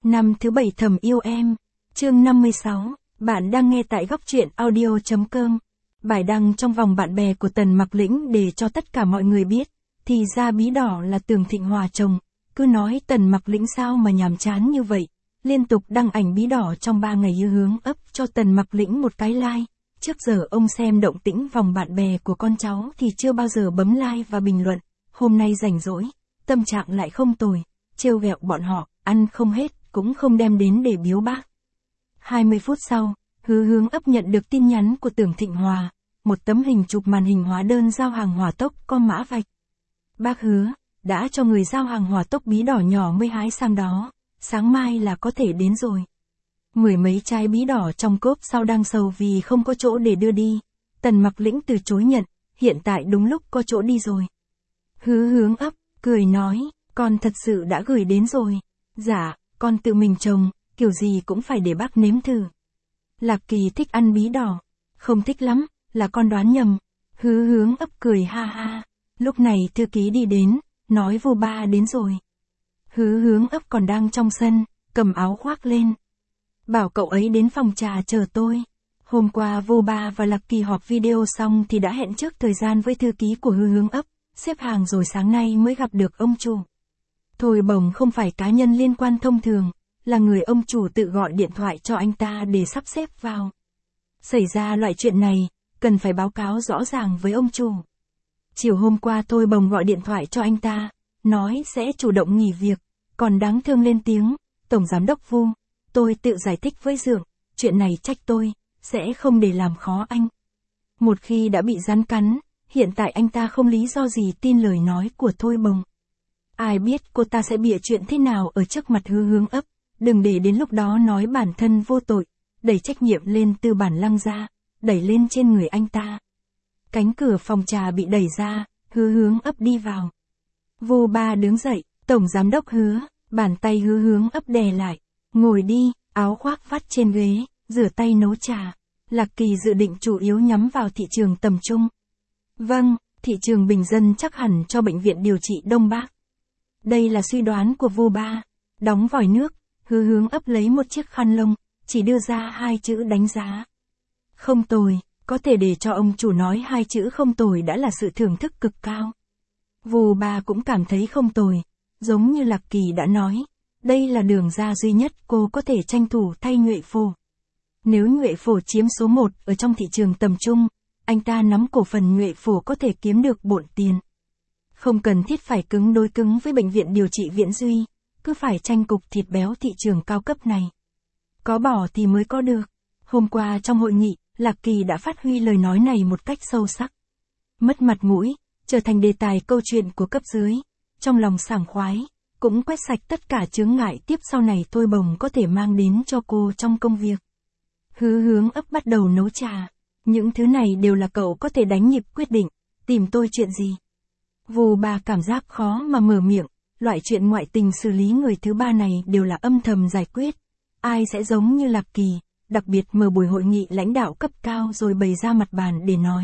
Năm thứ 7 thầm yêu em. Chương 56, bạn đang nghe tại góc truyện audio.com. Bài đăng trong vòng bạn bè của Tần Mặc Lĩnh để cho tất cả mọi người biết, thì ra bí đỏ là Tường Thịnh Hòa chồng, cứ nói Tần Mặc Lĩnh sao mà nhàm chán như vậy, liên tục đăng ảnh bí đỏ trong 3 ngày hướng ấp cho Tần Mặc Lĩnh một cái like. Trước giờ ông xem động tĩnh vòng bạn bè của con cháu thì chưa bao giờ bấm like và bình luận, hôm nay rảnh rỗi, tâm trạng lại không tồi, trêu ghẹo bọn họ, ăn không hết, cũng không đem đến để biếu bác. 20 phút sau, Hướng ấp nhận được tin nhắn của Tường Thịnh Hòa, một tấm hình chụp màn hình hóa đơn giao hàng hỏa tốc có mã vạch. Bác hứa, đã cho người giao hàng hỏa tốc bí đỏ nhỏ mới hái sang đó, sáng mai là có thể đến rồi. 10 mấy chai bí đỏ trong cốp sau đang sầu vì không có chỗ để đưa đi. Tần Mặc Lĩnh từ chối nhận, hiện tại đúng lúc có chỗ đi rồi. Hướng ấp, cười nói, con thật sự đã gửi đến rồi. Dạ, con tự mình trồng, kiểu gì cũng phải để bác nếm thử. Lạc Kỳ thích ăn bí đỏ. Không thích lắm, là con đoán nhầm. Hướng ấp cười ha ha. Lúc này thư ký đi đến, nói vô ba đến rồi. Hướng ấp còn đang trong sân, cầm áo khoác lên. Bảo cậu ấy đến phòng trà chờ tôi. Hôm qua vô ba và Lạc Kỳ họp video xong thì đã hẹn trước thời gian với thư ký của Hướng ấp, xếp hàng rồi sáng nay mới gặp được ông chủ. Thôi Bồng không phải cá nhân liên quan thông thường, là người ông chủ tự gọi điện thoại cho anh ta để sắp xếp vào. Xảy ra loại chuyện này, cần phải báo cáo rõ ràng với ông chủ. Chiều hôm qua Thôi Bồng gọi điện thoại cho anh ta, nói sẽ chủ động nghỉ việc, còn đáng thương lên tiếng, Tổng Giám đốc Vu, tôi tự giải thích với Dượng, chuyện này trách tôi, sẽ không để làm khó anh. Một khi đã bị rắn cắn, hiện tại anh ta không lý do gì tin lời nói của Thôi Bồng. Ai biết cô ta sẽ bịa chuyện thế nào ở trước mặt Hướng ấp, đừng để đến lúc đó nói bản thân vô tội, đẩy trách nhiệm lên từ bản Lăng ra, đẩy lên trên người anh ta. Cánh cửa phòng trà bị đẩy ra, Hướng ấp đi vào. Vô ba đứng dậy, Tổng Giám đốc Hứa, bàn tay Hướng ấp đè lại, ngồi đi, áo khoác vắt trên ghế, rửa tay nấu trà. Lạc Kỳ dự định chủ yếu nhắm vào thị trường tầm trung. Vâng, thị trường bình dân chắc hẳn cho bệnh viện điều trị Đông Bắc. Đây là suy đoán của vô ba. Đóng vòi nước, Hướng ấp lấy một chiếc khăn lông, chỉ đưa ra 2 chữ đánh giá. Không tồi, có thể để cho ông chủ nói 2 chữ không tồi đã là sự thưởng thức cực cao. Vô ba cũng cảm thấy không tồi, giống như Lạc Kỳ đã nói, đây là đường ra duy nhất cô có thể tranh thủ thay Nhuệ Phổ. Nếu Nhuệ Phổ chiếm số 1 ở trong thị trường tầm trung, anh ta nắm cổ phần Nhuệ Phổ có thể kiếm được bộn tiền. Không cần thiết phải cứng đối cứng với bệnh viện điều trị Viễn Duy, cứ phải tranh cục thịt béo thị trường cao cấp này. Có bỏ thì mới có được. Hôm qua trong hội nghị, Lạc Kỳ đã phát huy lời nói này một cách sâu sắc. Mất mặt mũi, trở thành đề tài câu chuyện của cấp dưới. Trong lòng sảng khoái, cũng quét sạch tất cả chướng ngại tiếp sau này Thôi Bồng có thể mang đến cho cô trong công việc. Hướng ấp bắt đầu nấu trà. Những thứ này đều là cậu có thể đánh nhịp quyết định, tìm tôi chuyện gì. Vô ba cảm giác khó mà mở miệng, loại chuyện ngoại tình xử lý người thứ ba này đều là âm thầm giải quyết. Ai sẽ giống như Lạc Kỳ, đặc biệt mở buổi hội nghị lãnh đạo cấp cao rồi bày ra mặt bàn để nói.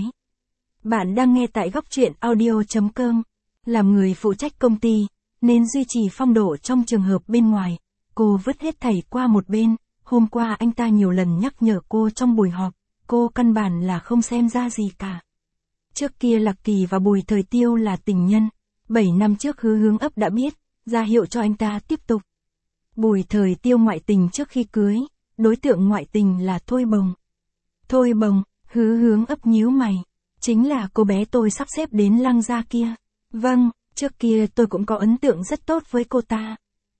Bạn đang nghe tại góc truyện audio.com. Làm người phụ trách công ty, nên duy trì phong độ trong trường hợp bên ngoài. Cô vứt hết thảy qua một bên, hôm qua anh ta nhiều lần nhắc nhở cô trong buổi họp, cô căn bản là không xem ra gì cả. Trước kia Lạc Kỳ và Bùi Thời Tiêu là tình nhân, 7 năm trước Hướng ấp đã biết, ra hiệu cho anh ta tiếp tục. Bùi Thời Tiêu ngoại tình trước khi cưới, đối tượng ngoại tình là Thôi Bồng. Thôi Bồng, Hướng ấp nhíu mày, chính là cô bé tôi sắp xếp đến Lăng gia kia. Vâng, trước kia tôi cũng có ấn tượng rất tốt với cô ta.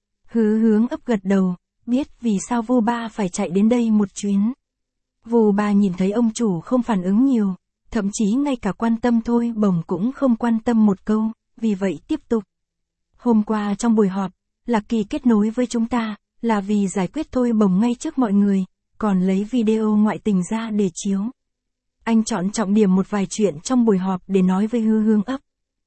Hướng ấp gật đầu, biết vì sao vô ba phải chạy đến đây một chuyến. Vô ba nhìn thấy ông chủ không phản ứng nhiều, thậm chí ngay cả quan tâm Thôi Bồng cũng không quan tâm một câu, vì vậy tiếp tục. Hôm qua trong buổi họp, Lạc Kỳ kết nối với chúng ta, là vì giải quyết Thôi Bồng ngay trước mọi người, còn lấy video ngoại tình ra để chiếu. Anh chọn trọng điểm một vài chuyện trong buổi họp để nói với Hướng ấp.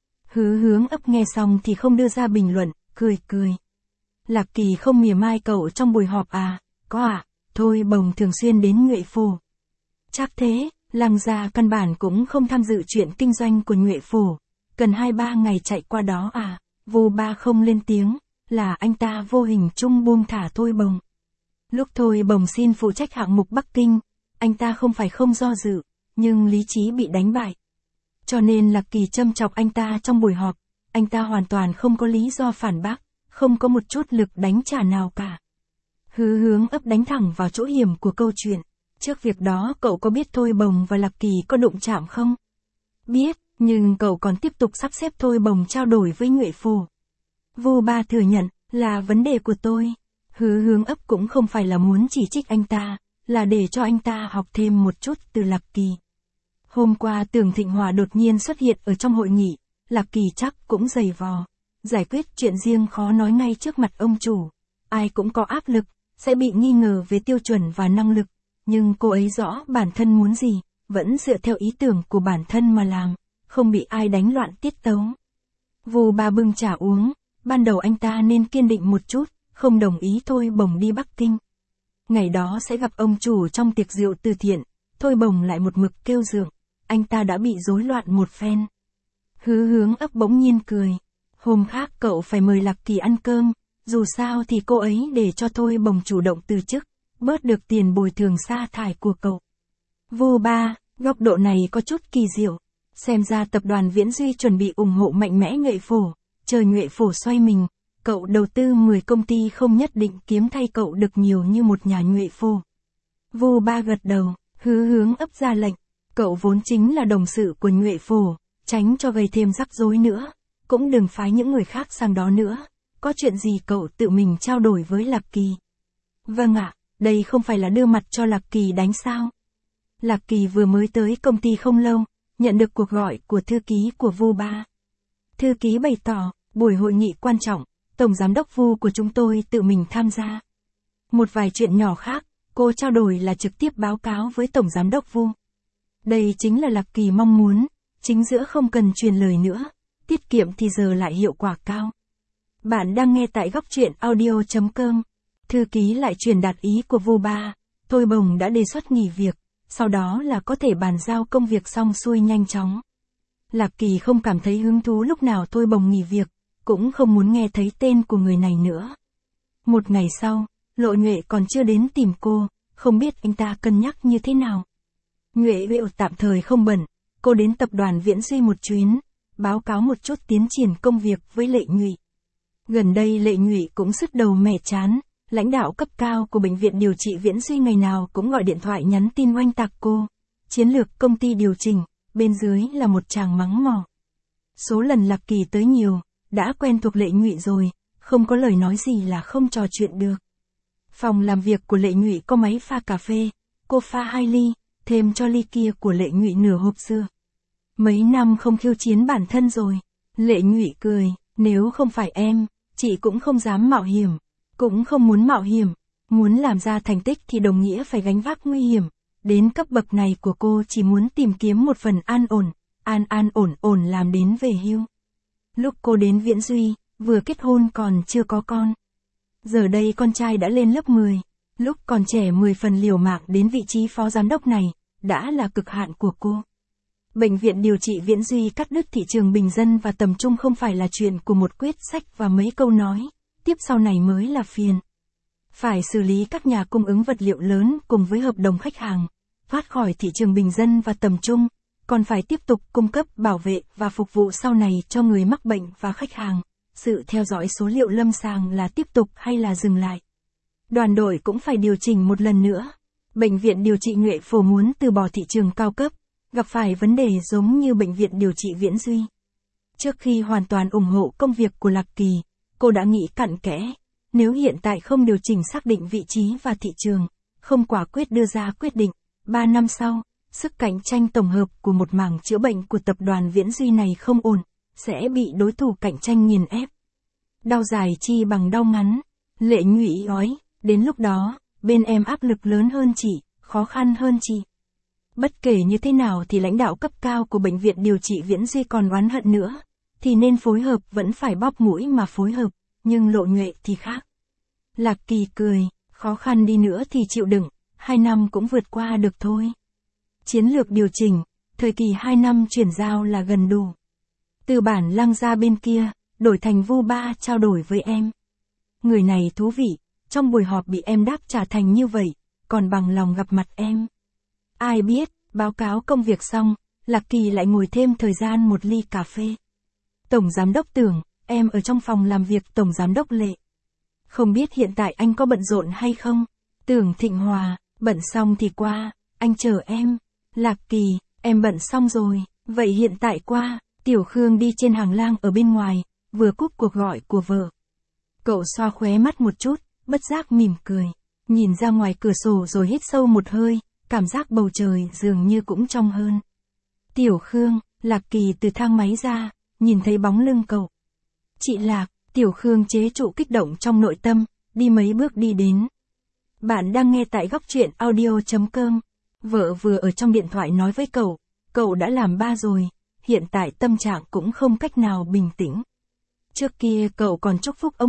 Hướng ấp nghe xong thì không đưa ra bình luận, cười. Lạc Kỳ không mỉa mai cậu trong buổi họp à, có à, Thôi Bồng thường xuyên đến Nhuệ Phổ. Chắc thế, Lăng gia căn bản cũng không tham dự chuyện kinh doanh của Nhuệ Phổ, cần 2-3 ngày chạy qua đó à, vô ba không lên tiếng, là anh ta vô hình chung buông thả Thôi Bồng. Lúc Thôi Bồng xin phụ trách hạng mục Bắc Kinh, anh ta không phải không do dự, nhưng lý trí bị đánh bại. Cho nên Lạc Kỳ châm chọc anh ta trong buổi họp, anh ta hoàn toàn không có lý do phản bác, không có một chút lực đánh trả nào cả. Hứa Hướng ấp đánh thẳng vào chỗ hiểm của câu chuyện. Trước việc đó cậu có biết Thôi Bồng và Lạc Kỳ có đụng chạm không? Biết, nhưng cậu còn tiếp tục sắp xếp Thôi Bồng trao đổi với Nhuệ Phổ. Vu Ba thừa nhận, là vấn đề của tôi. Hứa Hướng ấp cũng không phải là muốn chỉ trích anh ta, là để cho anh ta học thêm một chút từ Lạc Kỳ. Hôm qua Tưởng Thịnh Hòa đột nhiên xuất hiện ở trong hội nghị, Lạc Kỳ chắc cũng giày vò. Giải quyết chuyện riêng khó nói ngay trước mặt ông chủ. Ai cũng có áp lực, sẽ bị nghi ngờ về tiêu chuẩn và năng lực. Nhưng cô ấy rõ bản thân muốn gì, vẫn dựa theo ý tưởng của bản thân mà làm, không bị ai đánh loạn tiết tấu. Vu Ba bưng trà uống, ban đầu anh ta nên kiên định một chút, không đồng ý Thôi Bồng đi Bắc Kinh. Ngày đó sẽ gặp ông chủ trong tiệc rượu từ thiện, Thôi Bồng lại một mực kêu dượng, anh ta đã bị rối loạn một phen. Hứa Hướng ấp bỗng nhiên cười, hôm khác cậu phải mời Lạc Kỳ ăn cơm, dù sao thì cô ấy để cho Thôi Bồng chủ động từ chức, bớt được tiền bồi thường sa thải của cậu. Vu Ba, góc độ này có chút kỳ diệu, xem ra tập đoàn Viễn Duy chuẩn bị ủng hộ mạnh mẽ Nhuệ Phổ, chờ Nhuệ Phổ xoay mình, cậu đầu tư 10 công ty không nhất định kiếm thay cậu được nhiều như một nhà Nhuệ Phổ. Vu Ba gật đầu, Hứa Hướng ấp ra lệnh, cậu vốn chính là đồng sự của Nhuệ Phổ, tránh cho gây thêm rắc rối nữa, cũng đừng phái những người khác sang đó nữa, có chuyện gì cậu tự mình trao đổi với Lạc Kỳ. Vâng ạ, đây không phải là đưa mặt cho Lạc Kỳ đánh sao? Lạc Kỳ vừa mới tới công ty không lâu, nhận được cuộc gọi của thư ký của Vu Ba. Thư ký bày tỏ, buổi hội nghị quan trọng, Tổng Giám đốc Vu của chúng tôi tự mình tham gia. Một vài chuyện nhỏ khác, cô trao đổi là trực tiếp báo cáo với Tổng Giám đốc Vu. Đây chính là Lạc Kỳ mong muốn, chính giữa không cần truyền lời nữa, tiết kiệm thì giờ lại hiệu quả cao. Bạn đang nghe tại góc truyện audio.com. Thư ký lại truyền đạt ý của Vu Ba, Thôi Bồng đã đề xuất nghỉ việc, sau đó là có thể bàn giao công việc xong xuôi nhanh chóng. Lạc Kỳ không cảm thấy hứng thú lúc nào Thôi Bồng nghỉ việc, cũng không muốn nghe thấy tên của người này nữa. Một ngày sau, Lộ Nhuệ còn chưa đến tìm cô, không biết anh ta cân nhắc như thế nào. Nhuệ tạm thời không bận, cô đến tập đoàn Viễn Duy một chuyến, báo cáo một chút tiến triển công việc với Lệ Nhụy. Gần đây Lệ Nhụy cũng sứt đầu mẻ chán, lãnh đạo cấp cao của bệnh viện điều trị Viễn Duy ngày nào cũng gọi điện thoại nhắn tin oanh tạc cô. Chiến lược công ty điều chỉnh, bên dưới là một tràng mắng mỏ. Số lần Lạc Kỳ tới nhiều, đã quen thuộc Lệ Nhụy rồi, không có lời nói gì là không trò chuyện được. Phòng làm việc của Lệ Nhụy có máy pha cà phê, cô pha 2 ly, thêm cho ly kia của Lệ Nhụy nửa hộp sữa. Mấy năm không khiêu chiến bản thân rồi. Lệ Nhụy cười, nếu không phải em, chị cũng không dám mạo hiểm, cũng không muốn mạo hiểm, muốn làm ra thành tích thì đồng nghĩa phải gánh vác nguy hiểm. Đến cấp bậc này của cô chỉ muốn tìm kiếm một phần an ổn làm đến về hưu. Lúc cô đến Viễn Duy, vừa kết hôn còn chưa có con. Giờ đây con trai đã lên lớp 10, lúc còn trẻ 10 phần liều mạng đến vị trí phó giám đốc này, đã là cực hạn của cô. Bệnh viện điều trị Viễn Duy cắt đứt thị trường bình dân và tầm trung không phải là chuyện của một quyết sách và mấy câu nói, tiếp sau này mới là phiền. Phải xử lý các nhà cung ứng vật liệu lớn cùng với hợp đồng khách hàng, thoát khỏi thị trường bình dân và tầm trung, còn phải tiếp tục cung cấp bảo vệ và phục vụ sau này cho người mắc bệnh và khách hàng. Sự theo dõi số liệu lâm sàng là tiếp tục hay là dừng lại. Đoàn đội cũng phải điều chỉnh một lần nữa. Bệnh viện điều trị Nhuệ Phổ muốn từ bỏ thị trường cao cấp, gặp phải vấn đề giống như bệnh viện điều trị Viễn Duy. Trước khi hoàn toàn ủng hộ công việc của Lạc Kỳ, cô đã nghĩ cặn kẽ, nếu hiện tại không điều chỉnh xác định vị trí và thị trường, không quả quyết đưa ra quyết định, 3 năm sau, sức cạnh tranh tổng hợp của một mảng chữa bệnh của tập đoàn Viễn Duy này không ổn, sẽ bị đối thủ cạnh tranh nghiền ép. Đau dài chi bằng đau ngắn. Lệ Nhụy nói, đến lúc đó, bên em áp lực lớn hơn chị, khó khăn hơn chị. Bất kể như thế nào thì lãnh đạo cấp cao của bệnh viện điều trị Viễn Duy còn oán hận nữa, thì nên phối hợp vẫn phải bóp mũi mà phối hợp, nhưng Lộ Nhuệ thì khác. Lạc Kỳ cười, khó khăn đi nữa thì chịu đựng, 2 năm cũng vượt qua được thôi. Chiến lược điều chỉnh, thời kỳ 2 năm chuyển giao là gần đủ. Từ bản Lăng ra bên kia, đổi thành Vu Ba trao đổi với em. người này thú vị, trong buổi họp bị em đáp trả thành như vậy, còn bằng lòng gặp mặt em. Ai biết, báo cáo công việc xong, Lạc Kỳ lại ngồi thêm thời gian một ly cà phê. Tổng giám đốc Tưởng, em ở trong phòng làm việc Tổng giám đốc Lệ. Không biết hiện tại anh có bận rộn hay không? Tưởng Thịnh Hòa, bận xong thì qua, anh chờ em. Lạc Kỳ, em bận xong rồi, vậy hiện tại qua. Tiểu Khương đi trên hành lang ở bên ngoài, vừa cúp cuộc gọi của vợ. Cậu xoa khóe mắt một chút, bất giác mỉm cười, nhìn ra ngoài cửa sổ rồi hít sâu một hơi, cảm giác bầu trời dường như cũng trong hơn. Tiểu Khương, Lạc Kỳ từ thang máy ra, nhìn thấy bóng lưng cậu. Chị Lạc, Tiểu Khương chế trụ kích động trong nội tâm, đi mấy bước đi đến. Bạn đang nghe tại góc truyện audio.com. Vợ vừa ở trong điện thoại nói với cậu đã làm ba rồi, hiện tại tâm trạng cũng không cách nào bình tĩnh. Trước kia cậu còn chúc phúc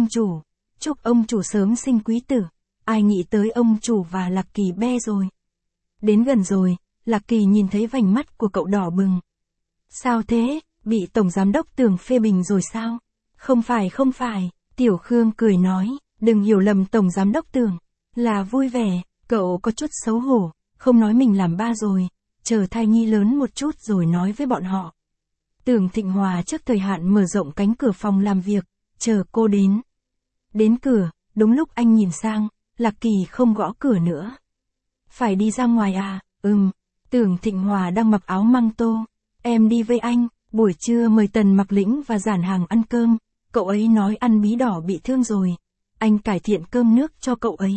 ông chủ sớm sinh quý tử, ai nghĩ tới ông chủ và Lạc Kỳ be rồi. Đến gần rồi, Lạc Kỳ nhìn thấy vành mắt của cậu đỏ bừng. Sao thế, bị Tổng Giám đốc Tưởng phê bình rồi sao? Không phải, Tiểu Khương cười nói, đừng hiểu lầm Tổng Giám đốc Tưởng, là vui vẻ, cậu có chút xấu hổ, không nói mình làm ba rồi, chờ thai nhi lớn một chút rồi nói với bọn họ. Tưởng Thịnh Hòa trước thời hạn mở rộng cánh cửa phòng làm việc, chờ cô đến. Đến cửa, đúng lúc anh nhìn sang, Lạc Kỳ không gõ cửa nữa. Phải đi ra ngoài à? Tưởng Thịnh Hòa đang mặc áo măng tô. Em đi với anh, buổi trưa mời Tần Mặc Lĩnh và Giản Hàng ăn cơm, cậu ấy nói ăn bí đỏ bị thương rồi. Anh cải thiện cơm nước cho cậu ấy.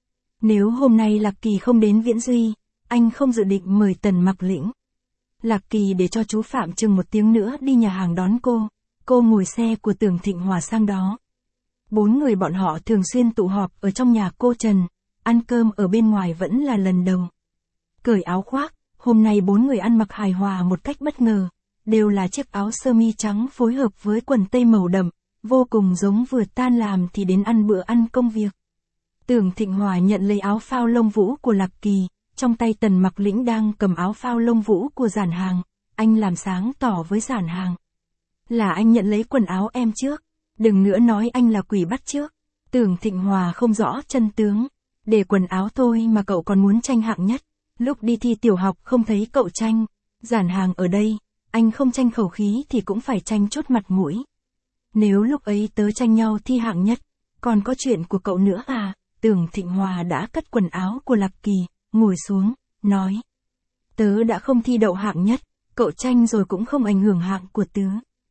Nếu hôm nay Lạc Kỳ không đến Viễn Duy, anh không dự định mời Tần Mặc Lĩnh. Lạc Kỳ để cho chú Phạm chừng một tiếng nữa đi nhà hàng đón cô ngồi xe của Tưởng Thịnh Hòa sang đó. 4 người bọn họ thường xuyên tụ họp ở trong nhà cô Trần, ăn cơm ở bên ngoài vẫn là lần đầu. Cởi áo khoác, hôm nay 4 người ăn mặc hài hòa một cách bất ngờ, đều là chiếc áo sơ mi trắng phối hợp với quần tây màu đậm, vô cùng giống vừa tan làm thì đến ăn bữa ăn công việc. Tưởng Thịnh Hòa nhận lấy áo phao lông vũ của Lạc Kỳ, trong tay Tần Mặc Lĩnh đang cầm áo phao lông vũ của Giản Hàng, anh làm sáng tỏ với Giản Hàng. Là anh nhận lấy quần áo em trước, đừng nữa nói anh là quỷ bắt trước. Tưởng Thịnh Hòa không rõ chân tướng, để quần áo thôi mà cậu còn muốn tranh hạng nhất, lúc đi thi tiểu học không thấy cậu tranh, Giản Hàng ở đây, anh không tranh khẩu khí thì cũng phải tranh chút mặt mũi. Nếu lúc ấy tớ tranh nhau thi hạng nhất, còn có chuyện của cậu nữa à? Tưởng Thịnh Hòa đã cất quần áo của Lạc Kỳ, ngồi xuống, nói. Tớ đã không thi đậu hạng nhất, cậu tranh rồi cũng không ảnh hưởng hạng của tớ.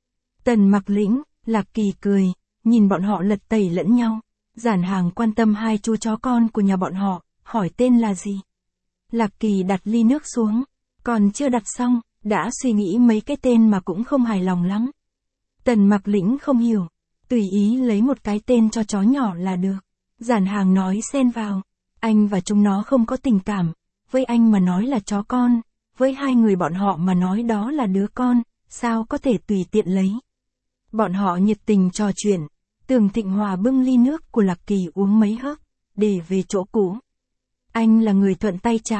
Tần Mặc Lĩnh, Lạc Kỳ cười, nhìn bọn họ lật tẩy lẫn nhau. Giản Hàng quan tâm hai chú chó con của nhà bọn họ, hỏi tên là gì. Lạc Kỳ đặt ly nước xuống, còn chưa đặt xong, đã suy nghĩ mấy cái tên mà cũng không hài lòng lắm. Tần Mặc Lĩnh không hiểu, tùy ý lấy một cái tên cho chó nhỏ là được. Giản Hàng nói xen vào, anh và chúng nó không có tình cảm, với anh mà nói là chó con, với hai người bọn họ mà nói đó là đứa con, sao có thể tùy tiện lấy. Bọn họ nhiệt tình trò chuyện, Tưởng Thịnh Hòa bưng ly nước của Lạc Kỳ uống mấy hớp, để về chỗ cũ. Anh là người thuận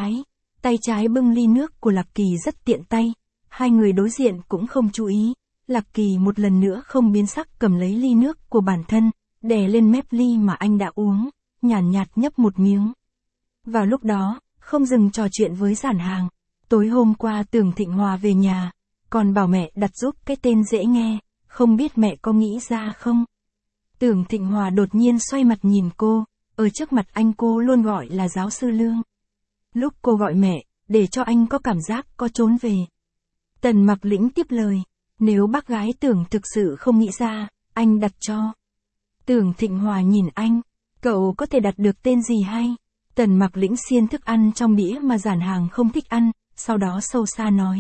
tay trái bưng ly nước của Lạc Kỳ rất tiện tay, hai người đối diện cũng không chú ý, Lạc Kỳ một lần nữa không biến sắc cầm lấy ly nước của bản thân, đè lên mép ly mà anh đã uống, nhàn nhạt nhấp một miếng. Vào lúc đó, không dừng trò chuyện với Giản Hàng, tối hôm qua Tưởng Thịnh Hòa về nhà, còn bảo mẹ đặt giúp cái tên dễ nghe, không biết mẹ có nghĩ ra không? Tưởng Thịnh Hòa đột nhiên xoay mặt nhìn cô, ở trước mặt anh cô luôn gọi là giáo sư Lương. Lúc cô gọi mẹ, để cho anh có cảm giác có trốn về. Tần Mặc Lĩnh tiếp lời, nếu bác gái Tưởng thực sự không nghĩ ra, anh đặt cho. Tưởng Thịnh Hòa nhìn anh, cậu có thể đặt được tên gì hay? Tần Mặc Lĩnh xiên thức ăn trong đĩa mà Giản Hàng không thích ăn, sau đó sâu xa nói.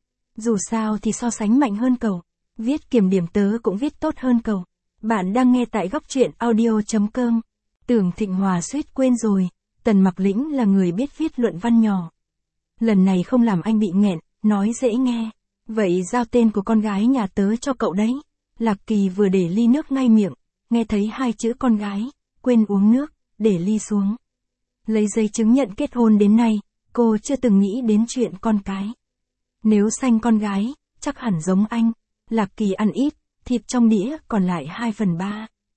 Dù sao thì so sánh mạnh hơn cậu, viết kiểm điểm tớ cũng viết tốt hơn cậu. Bạn đang nghe tại góc truyện audio.com. Tưởng Thịnh Hòa suýt quên rồi, Tần Mặc Lĩnh là người biết viết luận văn nhỏ. Lần này không làm anh bị nghẹn, nói dễ nghe. Vậy giao tên của con gái nhà tớ cho cậu đấy. Lạc Kỳ vừa để ly nước ngay miệng, nghe thấy hai chữ con gái, quên uống nước, để ly xuống. Lấy giấy chứng nhận kết hôn đến nay, cô chưa từng nghĩ đến chuyện con cái. Nếu sanh con gái, chắc hẳn giống anh. Lạc Kỳ ăn ít, thịt trong đĩa còn lại 2/3.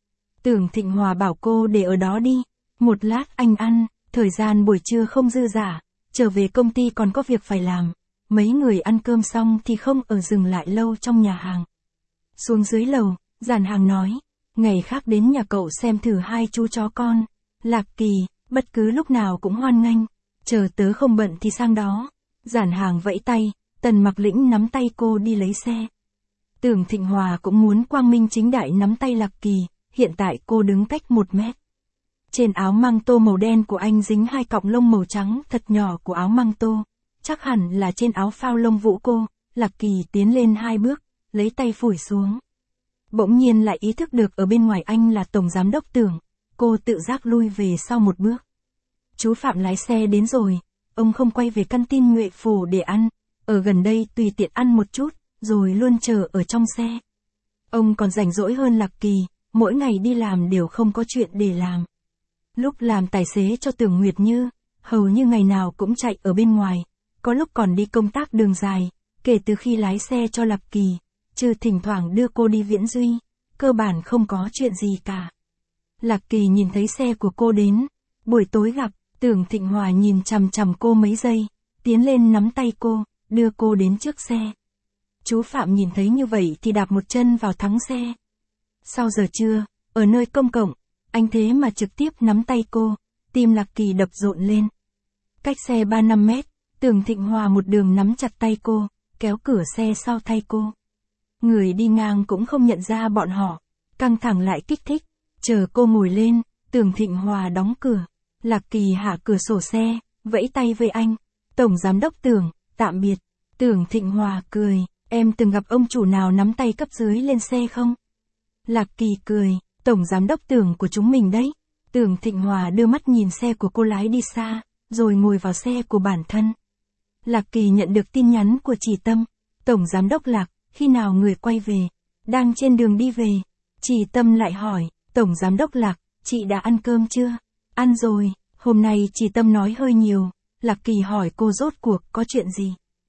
Tưởng Thịnh Hòa bảo cô để ở đó đi. Một lát anh ăn, thời gian buổi trưa không dư dả, trở về công ty còn có việc phải làm. Mấy người ăn cơm xong thì không ở dừng lại lâu trong nhà hàng. Xuống dưới lầu, Giản Hàng nói, ngày khác đến nhà cậu xem thử hai chú chó con. Lạc Kỳ, bất cứ lúc nào cũng hoan nghênh, chờ tớ không bận thì sang đó. Giản Hàng vẫy tay, Tần Mặc Lĩnh nắm tay cô đi lấy xe. Tưởng Thịnh Hòa cũng muốn quang minh chính đại nắm tay Lạc Kỳ, hiện tại cô đứng cách 1 mét. Trên áo măng tô màu đen của anh dính 2 cọng lông màu trắng thật nhỏ của áo măng tô, chắc hẳn là trên áo phao lông vũ cô. Lạc Kỳ tiến lên 2 bước, lấy tay phủi xuống. Bỗng nhiên lại ý thức được ở bên ngoài anh là Tổng Giám đốc Tưởng, cô tự giác lui về sau 1 bước. Chú Phạm lái xe đến rồi, ông không quay về căn tin Nhuệ Phủ để ăn, ở gần đây tùy tiện ăn một chút, rồi luôn chờ ở trong xe. Ông còn rảnh rỗi hơn Lạc Kỳ, mỗi ngày đi làm đều không có chuyện để làm. Lúc làm tài xế cho Tưởng Nguyệt Như, hầu như ngày nào cũng chạy ở bên ngoài, có lúc còn đi công tác đường dài, kể từ khi lái xe cho Lạc Kỳ, trừ thỉnh thoảng đưa cô đi Viễn Duy, cơ bản không có chuyện gì cả. Lạc Kỳ nhìn thấy xe của cô đến, buổi tối gặp, Tưởng Thịnh Hòa nhìn chằm chằm cô mấy giây, tiến lên nắm tay cô, đưa cô đến trước xe. Chú Phạm nhìn thấy như vậy thì đạp một chân vào thắng xe. Sau giờ trưa, ở nơi công cộng, anh thế mà trực tiếp nắm tay cô, tim Lạc Kỳ đập rộn lên. Cách xe 3-5 mét, Tưởng Thịnh Hòa một đường nắm chặt tay cô, kéo cửa xe sau thay cô. Người đi ngang cũng không nhận ra bọn họ, căng thẳng lại kích thích, chờ cô ngồi lên, Tưởng Thịnh Hòa đóng cửa. Lạc Kỳ hạ cửa sổ xe, vẫy tay với anh. Tổng Giám đốc Tưởng, tạm biệt. Tưởng Thịnh Hòa cười, em từng gặp ông chủ nào nắm tay cấp dưới lên xe không? Lạc Kỳ cười, Tổng Giám đốc Tưởng của chúng mình đấy. Tưởng Thịnh Hòa đưa mắt nhìn xe của cô lái đi xa, rồi ngồi vào xe của bản thân. Lạc Kỳ nhận được tin nhắn của Chỉ Tâm. Tổng Giám đốc Lạc, khi nào người quay về? Đang trên đường đi về. Chỉ Tâm lại hỏi, Tổng Giám đốc Lạc, chị đã ăn cơm chưa? Ăn rồi, hôm nay Chỉ Tâm nói hơi nhiều. Lạc Kỳ hỏi cô rốt cuộc có chuyện gì?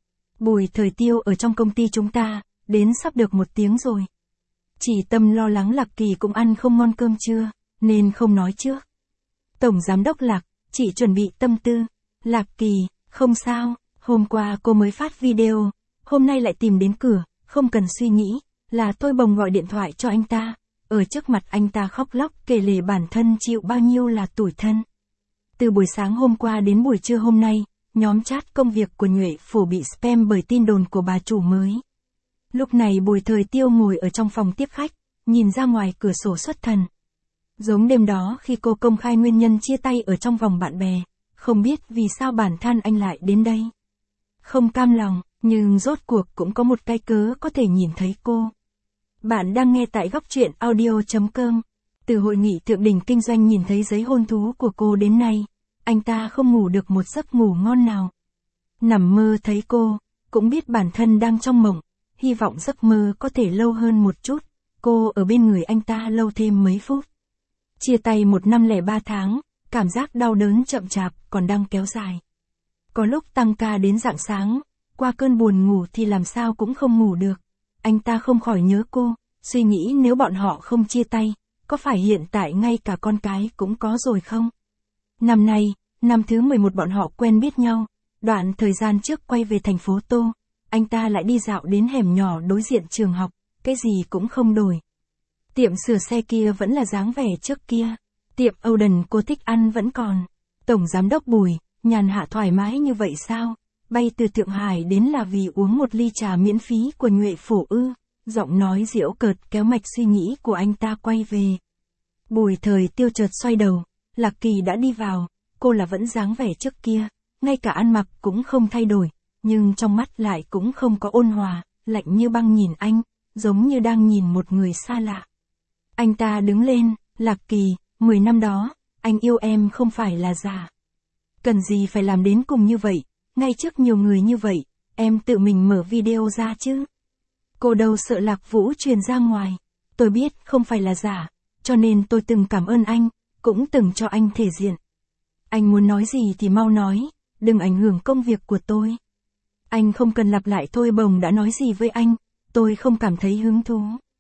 Bùi Thời Tiêu ở trong công ty chúng ta, đến sắp được 1 tiếng rồi. Chỉ Tâm lo lắng Lạc Kỳ cũng ăn không ngon cơm trưa, nên không nói trước. Tổng Giám đốc Lạc, chị chuẩn bị tâm tư. Lạc Kỳ, không sao, hôm qua cô mới phát video, hôm nay lại tìm đến cửa, không cần suy nghĩ, là tôi bồng gọi điện thoại cho anh ta, ở trước mặt anh ta khóc lóc kể lể bản thân chịu bao nhiêu là tủi thân. Từ buổi sáng hôm qua đến buổi trưa hôm nay, nhóm chat công việc của Nhuệ Phủ bị spam bởi tin đồn của bà chủ mới. Lúc này Bùi Thời Tiêu ngồi ở trong phòng tiếp khách, nhìn ra ngoài cửa sổ xuất thần. Giống đêm đó khi cô công khai nguyên nhân chia tay ở trong vòng bạn bè, không biết vì sao bản thân anh lại đến đây. Không cam lòng, nhưng rốt cuộc cũng có một cái cớ có thể nhìn thấy cô. Bạn đang nghe tại góc truyện audio.com. Từ hội nghị thượng đỉnh kinh doanh nhìn thấy giấy hôn thú của cô đến nay, anh ta không ngủ được một giấc ngủ ngon nào. Nằm mơ thấy cô, cũng biết bản thân đang trong mộng, hy vọng giấc mơ có thể lâu hơn một chút, cô ở bên người anh ta lâu thêm mấy phút. Chia tay 1 năm 003 tháng, cảm giác đau đớn chậm chạp còn đang kéo dài. Có lúc tăng ca đến rạng sáng, qua cơn buồn ngủ thì làm sao cũng không ngủ được. Anh ta không khỏi nhớ cô, suy nghĩ nếu bọn họ không chia tay, có phải hiện tại ngay cả con cái cũng có rồi không? Năm nay, năm thứ 11 bọn họ quen biết nhau, đoạn thời gian trước quay về thành phố Tô, anh ta lại đi dạo đến hẻm nhỏ đối diện trường học, cái gì cũng không đổi. Tiệm sửa xe kia vẫn là dáng vẻ trước kia, tiệm Oden cô thích ăn vẫn còn. Tổng Giám đốc Bùi, nhàn hạ thoải mái như vậy sao? Bay từ Thượng Hải đến là vì uống 1 ly trà miễn phí của Nhuệ Phủ ư? Giọng nói giễu cợt kéo mạch suy nghĩ của anh ta quay về. Bùi Thời Tiêu chợt xoay đầu, Lạc Kỳ đã đi vào, cô là vẫn dáng vẻ trước kia, ngay cả ăn mặc cũng không thay đổi, nhưng trong mắt lại cũng không có ôn hòa, lạnh như băng nhìn anh, giống như đang nhìn một người xa lạ. Anh ta đứng lên, Lạc Kỳ, 10 năm đó, anh yêu em không phải là giả. Cần gì phải làm đến cùng như vậy, ngay trước nhiều người như vậy, em tự mình mở video ra chứ. Cô đâu sợ Lạc Vũ truyền ra ngoài, tôi biết không phải là giả, cho nên tôi từng cảm ơn anh, cũng từng cho anh thể diện. Anh muốn nói gì thì mau nói, đừng ảnh hưởng công việc của tôi. Anh không cần lặp lại tôi bồng đã nói gì với anh, tôi không cảm thấy hứng thú.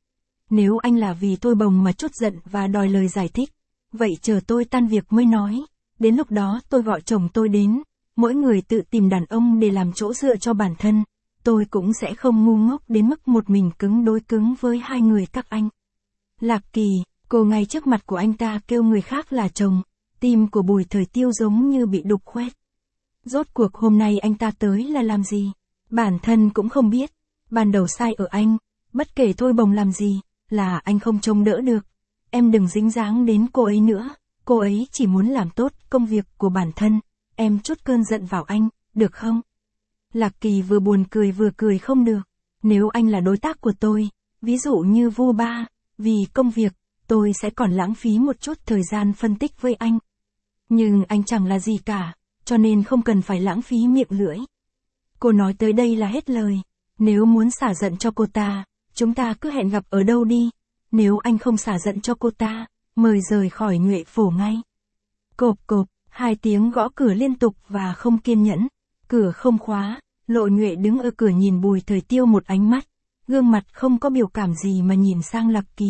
Nếu anh là vì tôi bồng mà trút giận và đòi lời giải thích, vậy chờ tôi tan việc mới nói. Đến lúc đó tôi gọi chồng tôi đến. Mỗi người tự tìm đàn ông để làm chỗ dựa cho bản thân. Tôi cũng sẽ không ngu ngốc đến mức một mình cứng đối cứng với hai người các anh. Lạc Kỳ, cô ngay trước mặt của anh ta kêu người khác là chồng. Tim của Bùi Thời Tiêu giống như bị đục khoét. Rốt cuộc hôm nay anh ta tới là làm gì? Bản thân cũng không biết. Ban đầu sai ở anh. Bất kể thôi bồng làm gì, là anh không trông đỡ được. Em đừng dính dáng đến cô ấy nữa. Cô ấy chỉ muốn làm tốt công việc của bản thân. Em trút cơn giận vào anh, được không? Lạc Kỳ vừa buồn cười vừa cười không được. Nếu anh là đối tác của tôi, ví dụ như Vu Ba, vì công việc, tôi sẽ còn lãng phí một chút thời gian phân tích với anh. Nhưng anh chẳng là gì cả, cho nên không cần phải lãng phí miệng lưỡi. Cô nói tới đây là hết lời. Nếu muốn xả giận cho cô ta, chúng ta cứ hẹn gặp ở đâu đi. Nếu anh không xả giận cho cô ta, mời rời khỏi Nhuệ Phổ ngay. Cộp cộp, 2 tiếng gõ cửa liên tục và không kiên nhẫn. Cửa không khóa, Lộ Nhuệ đứng ở cửa nhìn Bùi Thời Tiêu một ánh mắt. Gương mặt không có biểu cảm gì mà nhìn sang Lạc Kỳ.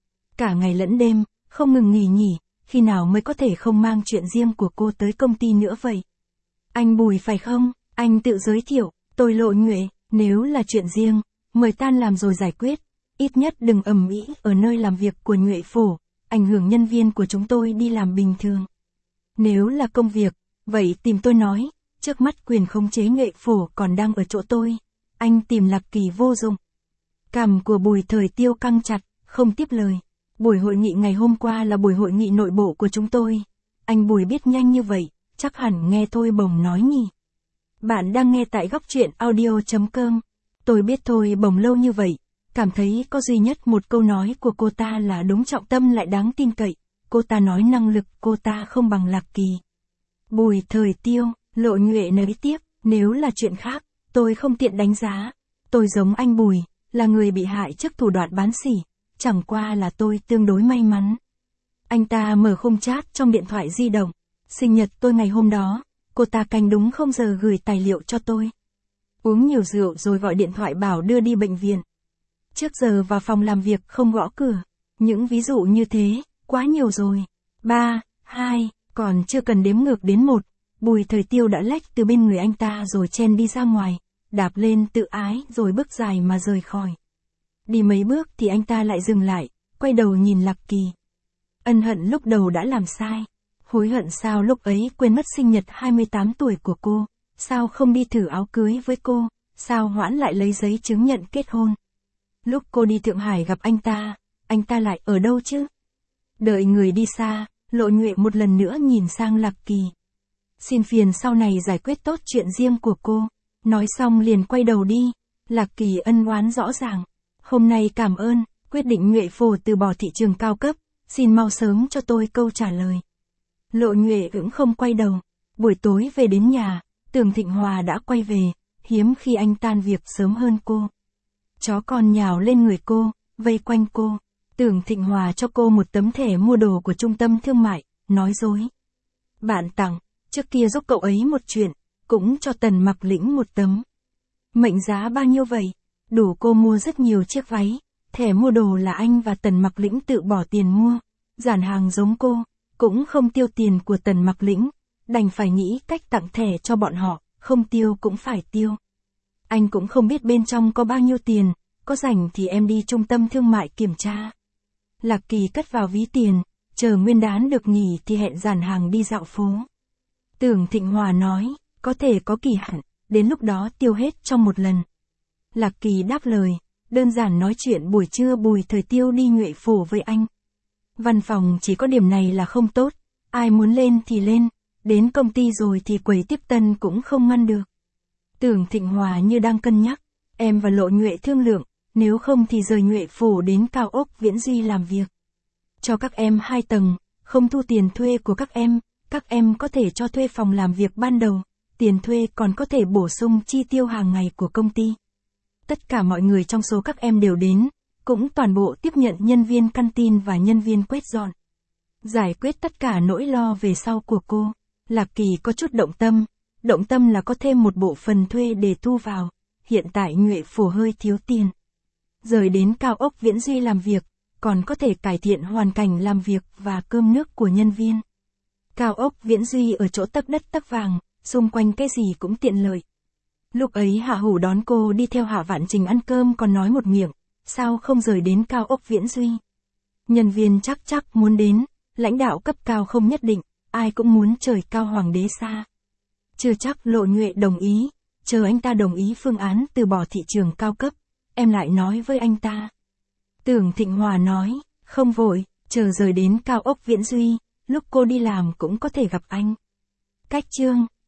Cả ngày lẫn đêm, không ngừng nghỉ nhỉ, khi nào mới có thể không mang chuyện riêng của cô tới công ty nữa vậy? Anh Bùi phải không? Anh tự giới thiệu, tôi Lộ Nhuệ, nếu là chuyện riêng, mời tan làm rồi giải quyết. Ít nhất đừng ầm ĩ ở nơi làm việc của Nhuệ Phổ, ảnh hưởng nhân viên của chúng tôi đi làm bình thường. Nếu là công việc, vậy tìm tôi nói, trước mắt quyền khống chế Nhuệ Phổ còn đang ở chỗ tôi. Anh tìm Lạc Kỳ vô dụng. Cằm của Bùi Thời Tiêu căng chặt, không tiếp lời. Buổi hội nghị ngày hôm qua là buổi hội nghị nội bộ của chúng tôi. Anh Bùi biết nhanh như vậy, chắc hẳn nghe Thôi Bồng nói nhỉ. Bạn đang nghe tại góc truyện audio.com. Tôi biết Thôi Bồng lâu như vậy, cảm thấy có duy nhất một câu nói của cô ta là đúng trọng tâm lại đáng tin cậy. Cô ta nói năng lực cô ta không bằng Lạc Kỳ. Bùi Thời Tiêu, Lộ Nhuệ nói tiếp, nếu là chuyện khác, tôi không tiện đánh giá. Tôi giống anh Bùi, là người bị hại trước thủ đoạn bán sỉ, chẳng qua là tôi tương đối may mắn. Anh ta mở khung chat trong điện thoại di động. Sinh nhật tôi ngày hôm đó, cô ta canh đúng 0 giờ gửi tài liệu cho tôi. Uống nhiều rượu rồi gọi điện thoại bảo đưa đi bệnh viện. Trước giờ vào phòng làm việc không gõ cửa. Những ví dụ như thế, quá nhiều rồi. 3, 2, còn chưa cần đếm ngược đến 1. Bùi Thời Tiêu đã lách từ bên người anh ta rồi chen đi ra ngoài, đạp lên tự ái rồi bước dài mà rời khỏi. Đi mấy bước thì anh ta lại dừng lại, quay đầu nhìn Lạc Kỳ. Ân hận lúc đầu đã làm sai. Hối hận sao lúc ấy quên mất sinh nhật 28 tuổi của cô, sao không đi thử áo cưới với cô, sao hoãn lại lấy giấy chứng nhận kết hôn. Lúc cô đi Thượng Hải gặp anh ta lại ở đâu chứ? Đợi người đi xa, Lộ Nhuệ một lần nữa nhìn sang Lạc Kỳ. Xin phiền sau này giải quyết tốt chuyện riêng của cô. Nói xong liền quay đầu đi. Lạc Kỳ ân oán rõ ràng. Hôm nay cảm ơn, quyết định Nhuệ Phổ từ bỏ thị trường cao cấp, xin mau sớm cho tôi câu trả lời. Lộ Nhuệ cũng không quay đầu. Buổi tối về đến nhà, Tưởng Thịnh Hòa đã quay về, hiếm khi anh tan việc sớm hơn cô. Chó con nhào lên người cô, vây quanh cô. Tưởng Thịnh Hòa cho cô một tấm thẻ mua đồ của trung tâm thương mại, nói dối. Bạn tặng, trước kia giúp cậu ấy một chuyện, cũng cho Tần Mặc Lĩnh một tấm. Mệnh giá bao nhiêu vậy? Đủ cô mua rất nhiều chiếc váy. Thẻ mua đồ là anh và Tần Mặc Lĩnh tự bỏ tiền mua. Giản hàng giống cô, cũng không tiêu tiền của Tần Mặc Lĩnh, đành phải nghĩ cách tặng thẻ cho bọn họ, không tiêu cũng phải tiêu. Anh cũng không biết bên trong có bao nhiêu tiền, có rảnh thì em đi trung tâm thương mại kiểm tra. Lạc Kỳ cất vào ví tiền, chờ Nguyên Đán được nghỉ thì hẹn Giản hàng đi dạo phố. Tưởng Thịnh Hòa nói, có thể có kỳ hạn, đến lúc đó tiêu hết trong một lần. Lạc Kỳ đáp lời, đơn giản nói chuyện buổi trưa Bùi Thời Tiêu đi Nhuệ Phổ với anh. Văn phòng chỉ có điểm này là không tốt, ai muốn lên thì lên, đến công ty rồi thì quầy tiếp tân cũng không ngăn được. Tưởng Thịnh Hòa như đang cân nhắc, em và Lộ Nhuệ thương lượng, nếu không thì rời Nhuệ Phổ đến cao ốc Viễn Duy làm việc. Cho các em 2 tầng, không thu tiền thuê của các em có thể cho thuê phòng làm việc ban đầu, tiền thuê còn có thể bổ sung chi tiêu hàng ngày của công ty. Tất cả mọi người trong số các em đều đến, cũng toàn bộ tiếp nhận nhân viên căn tin và nhân viên quét dọn. Giải quyết tất cả nỗi lo về sau của cô. Lạc Kỳ có chút động tâm là có thêm một bộ phần thuê để thu vào, hiện tại Nhuệ Phổ hơi thiếu tiền. rời đến cao ốc Viễn Duy làm việc, còn có thể cải thiện hoàn cảnh làm việc và cơm nước của nhân viên. Cao ốc Viễn Duy ở chỗ tấc đất tấc vàng, xung quanh cái gì cũng tiện lợi. Lúc ấy Hạ Hủ đón cô đi theo Hạ Vạn Trình ăn cơm còn nói một miệng, sao không rời đến cao ốc Viễn Duy. Nhân viên chắc muốn đến, lãnh đạo cấp cao không nhất định, ai cũng muốn trời cao hoàng đế xa. Chưa chắc Lộ Nhuệ đồng ý, chờ anh ta đồng ý phương án từ bỏ thị trường cao cấp, em lại nói với anh ta. Tưởng Thịnh Hòa nói, không vội, chờ rời đến cao ốc Viễn Duy, lúc cô đi làm cũng có thể gặp anh. Cách chương